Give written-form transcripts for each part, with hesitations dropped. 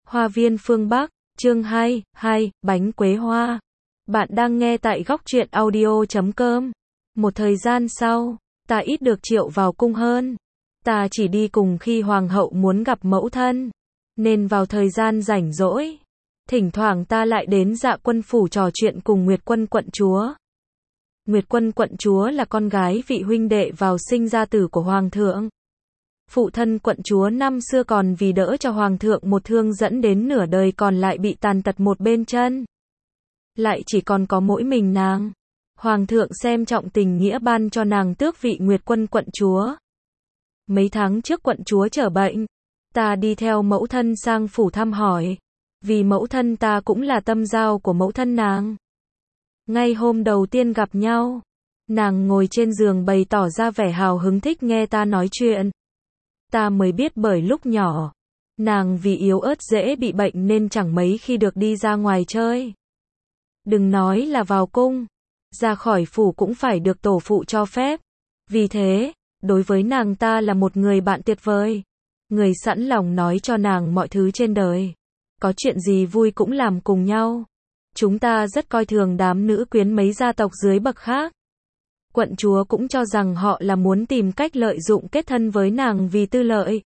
Hoa viên phương Bắc, chương 2, bánh quế hoa. Bạn đang nghe tại góc truyện audio.com. Một thời gian sau, ta ít được triệu vào cung hơn. Ta chỉ đi cùng khi hoàng hậu muốn gặp mẫu thân. Nên vào thời gian rảnh rỗi, thỉnh thoảng ta lại đến Dạ Quân phủ trò chuyện cùng Nguyệt Quân quận chúa. Nguyệt Quân quận chúa là con gái vị huynh đệ vào sinh ra tử của hoàng thượng. Phụ thân quận chúa năm xưa còn vì đỡ cho hoàng thượng một thương dẫn đến nửa đời còn lại bị tàn tật một bên chân. Lại chỉ còn có mỗi mình nàng. Hoàng thượng xem trọng tình nghĩa ban cho nàng tước vị Nguyệt Quân quận chúa. Mấy tháng trước quận chúa trở bệnh, ta đi theo mẫu thân sang phủ thăm hỏi. Vì mẫu thân ta cũng là tâm giao của mẫu thân nàng. Ngay hôm đầu tiên gặp nhau, nàng ngồi trên giường bày tỏ ra vẻ hào hứng thích nghe ta nói chuyện. Ta mới biết bởi lúc nhỏ, nàng vì yếu ớt dễ bị bệnh nên chẳng mấy khi được đi ra ngoài chơi. Đừng nói là vào cung, ra khỏi phủ cũng phải được tổ phụ cho phép. Vì thế, đối với nàng ta là một người bạn tuyệt vời. Người sẵn lòng nói cho nàng mọi thứ trên đời. Có chuyện gì vui cũng làm cùng nhau. Chúng ta rất coi thường đám nữ quyến mấy gia tộc dưới bậc khác. Quận chúa cũng cho rằng họ là muốn tìm cách lợi dụng kết thân với nàng vì tư lợi.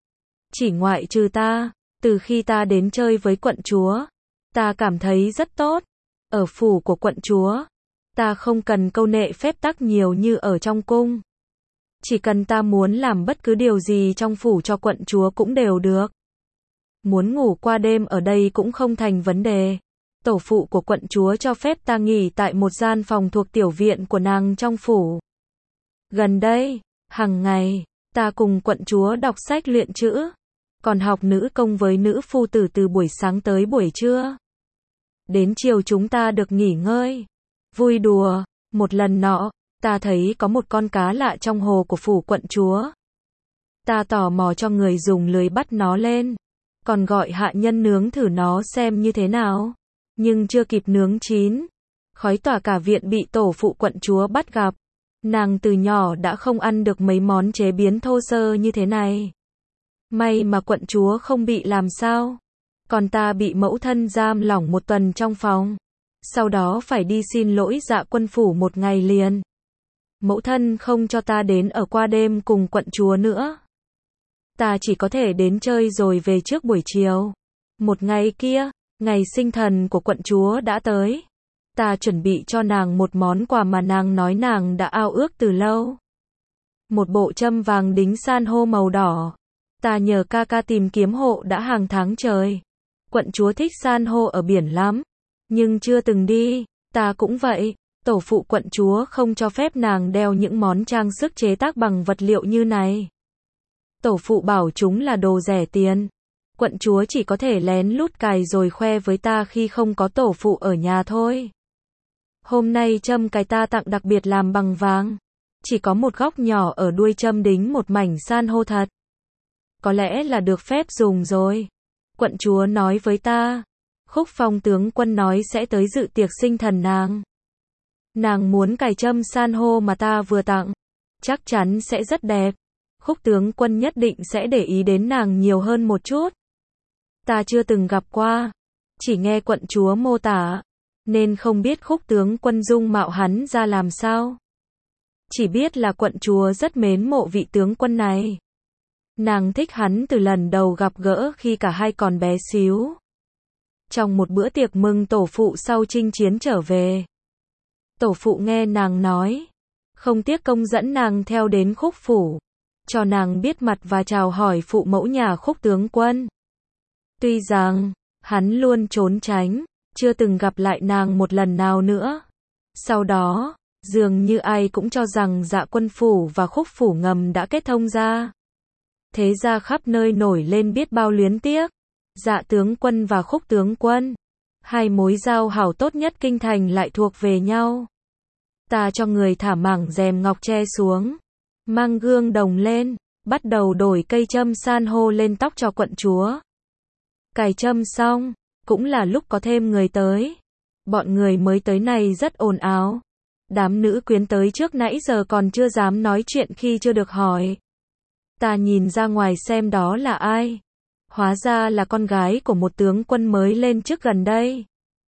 Chỉ ngoại trừ ta, từ khi ta đến chơi với quận chúa, ta cảm thấy rất tốt. Ở phủ của quận chúa, ta không cần câu nệ phép tắc nhiều như ở trong cung. Chỉ cần ta muốn làm bất cứ điều gì trong phủ cho quận chúa cũng đều được. Muốn ngủ qua đêm ở đây cũng không thành vấn đề. Tổ phụ của quận chúa cho phép ta nghỉ tại một gian phòng thuộc tiểu viện của nàng trong phủ. Gần đây, hàng ngày, ta cùng quận chúa đọc sách luyện chữ, còn học nữ công với nữ phu tử từ buổi sáng tới buổi trưa. Đến chiều chúng ta được nghỉ ngơi, vui đùa. Một lần nọ, ta thấy có một con cá lạ trong hồ của phủ quận chúa. Ta tò mò cho người dùng lưới bắt nó lên, còn gọi hạ nhân nướng thử nó xem như thế nào. Nhưng chưa kịp nướng chín, khói tỏa cả viện bị tổ phụ quận chúa bắt gặp. Nàng từ nhỏ đã không ăn được mấy món chế biến thô sơ như thế này. May mà quận chúa không bị làm sao. Còn ta bị mẫu thân giam lỏng một tuần trong phòng. Sau đó phải đi xin lỗi Dạ Quân phủ một ngày liền. Mẫu thân không cho ta đến ở qua đêm cùng quận chúa nữa. Ta chỉ có thể đến chơi rồi về trước buổi chiều. Một ngày kia, ngày sinh thần của quận chúa đã tới. Ta chuẩn bị cho nàng một món quà mà nàng nói nàng đã ao ước từ lâu. Một bộ châm vàng đính san hô màu đỏ. Ta nhờ ca ca tìm kiếm hộ đã hàng tháng trời. Quận chúa thích san hô ở biển lắm, nhưng chưa từng đi. Ta cũng vậy. Tổ phụ quận chúa không cho phép nàng đeo những món trang sức chế tác bằng vật liệu như này. Tổ phụ bảo chúng là đồ rẻ tiền. Quận chúa chỉ có thể lén lút cài rồi khoe với ta khi không có tổ phụ ở nhà thôi. Hôm nay châm cài ta tặng đặc biệt làm bằng vàng. Chỉ có một góc nhỏ ở đuôi châm đính một mảnh san hô thật. Có lẽ là được phép dùng rồi. Quận chúa nói với ta. Khúc Phong tướng quân nói sẽ tới dự tiệc sinh thần nàng. Nàng muốn cài châm san hô mà ta vừa tặng. Chắc chắn sẽ rất đẹp. Khúc tướng quân nhất định sẽ để ý đến nàng nhiều hơn một chút. Ta chưa từng gặp qua, chỉ nghe quận chúa mô tả, nên không biết Khúc tướng quân dung mạo hắn ra làm sao. Chỉ biết là quận chúa rất mến mộ vị tướng quân này. Nàng thích hắn từ lần đầu gặp gỡ khi cả hai còn bé xíu. Trong một bữa tiệc mừng tổ phụ sau chinh chiến trở về, tổ phụ nghe nàng nói, không tiếc công dẫn nàng theo đến Khúc phủ, cho nàng biết mặt và chào hỏi phụ mẫu nhà Khúc tướng quân. Tuy rằng, hắn luôn trốn tránh, chưa từng gặp lại nàng một lần nào nữa. Sau đó, dường như ai cũng cho rằng Dạ Quân phủ và Khúc phủ ngầm đã kết thông ra. Thế ra khắp nơi nổi lên biết bao luyến tiếc. Dạ tướng quân và Khúc tướng quân, hai mối giao hảo tốt nhất kinh thành lại thuộc về nhau. Ta cho người thả mảng rèm ngọc tre xuống, mang gương đồng lên, bắt đầu đổi cây châm san hô lên tóc cho quận chúa. Cài châm xong, cũng là lúc có thêm người tới. Bọn người mới tới này rất ồn ào. Đám nữ quyến tới trước nãy giờ còn chưa dám nói chuyện khi chưa được hỏi. Ta nhìn ra ngoài xem đó là ai. Hóa ra là con gái của một tướng quân mới lên chức gần đây.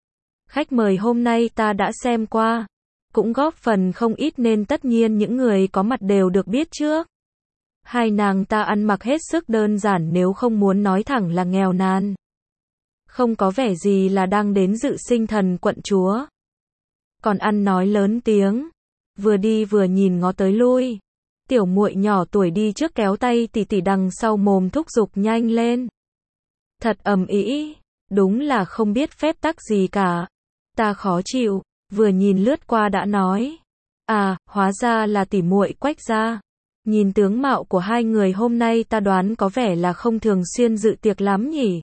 Khách mời hôm nay ta đã xem qua, cũng góp phần không ít nên tất nhiên những người có mặt đều được biết trước. Hai nàng ta ăn mặc hết sức đơn giản nếu không muốn nói thẳng là nghèo nàn. Không có vẻ gì là đang đến dự sinh thần quận chúa. Còn ăn nói lớn tiếng, vừa đi vừa nhìn ngó tới lui. Tiểu muội nhỏ tuổi đi trước kéo tay tỷ tỷ đằng sau mồm thúc giục nhanh lên. Thật ầm ĩ, đúng là không biết phép tắc gì cả. Ta khó chịu, vừa nhìn lướt qua đã nói. À, hóa ra là tỷ muội Quách gia. Nhìn tướng mạo của hai người hôm nay ta đoán có vẻ là không thường xuyên dự tiệc lắm nhỉ.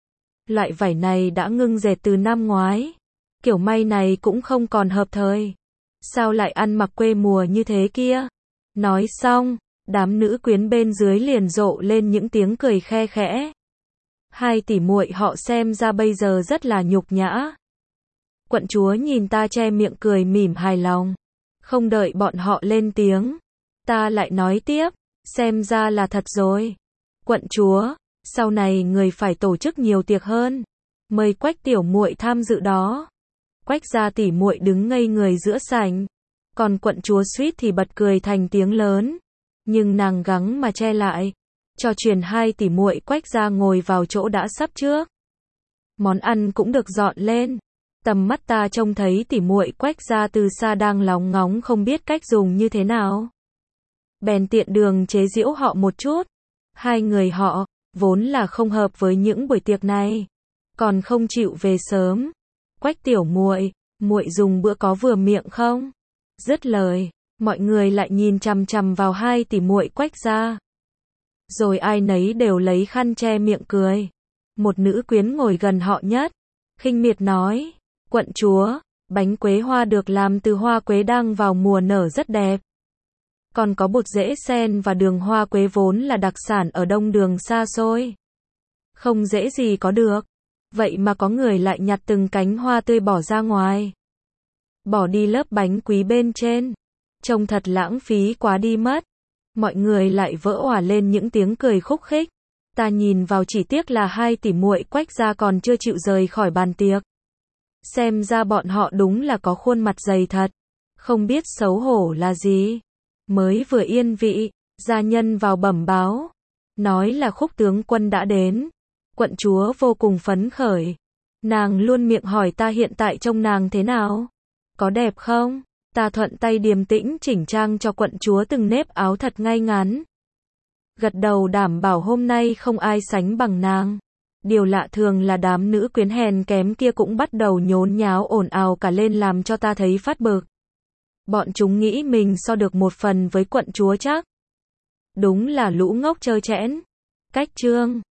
Loại vải này đã ngưng dệt từ năm ngoái. Kiểu may này cũng không còn hợp thời. Sao lại ăn mặc quê mùa như thế kia? Nói xong, đám nữ quyến bên dưới liền rộ lên những tiếng cười khe khẽ. Hai tỷ muội họ xem ra bây giờ rất là nhục nhã. Quận chúa nhìn ta che miệng cười mỉm hài lòng. Không đợi bọn họ lên tiếng, ta lại nói tiếp, xem ra là thật rồi. Quận chúa, sau này người phải tổ chức nhiều tiệc hơn, mời Quách tiểu muội tham dự đó. Quách gia tỷ muội đứng ngây người giữa sảnh, còn quận chúa suýt thì bật cười thành tiếng lớn, nhưng nàng gắng mà che lại, cho truyền hai tỷ muội Quách gia ngồi vào chỗ đã sắp trước. Món ăn cũng được dọn lên. Tầm mắt ta trông thấy tỷ muội Quách gia từ xa đang lóng ngóng không biết cách dùng như thế nào. Bèn tiện đường chế giễu họ một chút. Hai người họ, vốn là không hợp với những buổi tiệc này, còn không chịu về sớm. Quách tiểu muội, muội dùng bữa có vừa miệng không? Dứt lời, mọi người lại nhìn chằm chằm vào hai tỷ muội Quách gia. Rồi ai nấy đều lấy khăn che miệng cười. Một nữ quyến ngồi gần họ nhất, khinh miệt nói, quận chúa, bánh quế hoa được làm từ hoa quế đang vào mùa nở rất đẹp. Còn có bột rễ sen và đường hoa quế vốn là đặc sản ở đông đường xa xôi. Không dễ gì có được. Vậy mà có người lại nhặt từng cánh hoa tươi bỏ ra ngoài. Bỏ đi lớp bánh quý bên trên. Trông thật lãng phí quá đi mất. Mọi người lại vỡ òa lên những tiếng cười khúc khích. Ta nhìn vào chỉ tiếc là hai tỷ muội Quách gia còn chưa chịu rời khỏi bàn tiệc. Xem ra bọn họ đúng là có khuôn mặt dày thật. Không biết xấu hổ là gì. Mới vừa yên vị, gia nhân vào bẩm báo. Nói là Khúc tướng quân đã đến. Quận chúa vô cùng phấn khởi. Nàng luôn miệng hỏi ta hiện tại trông nàng thế nào? Có đẹp không? Ta thuận tay điềm tĩnh chỉnh trang cho quận chúa từng nếp áo thật ngay ngắn. Gật đầu đảm bảo hôm nay không ai sánh bằng nàng. Điều lạ thường là đám nữ quyến hèn kém kia cũng bắt đầu nhốn nháo ồn ào cả lên làm cho ta thấy phát bực. Bọn chúng nghĩ mình so được một phần với quận chúa chắc. Đúng là lũ ngốc trơ trẽn. Cách chương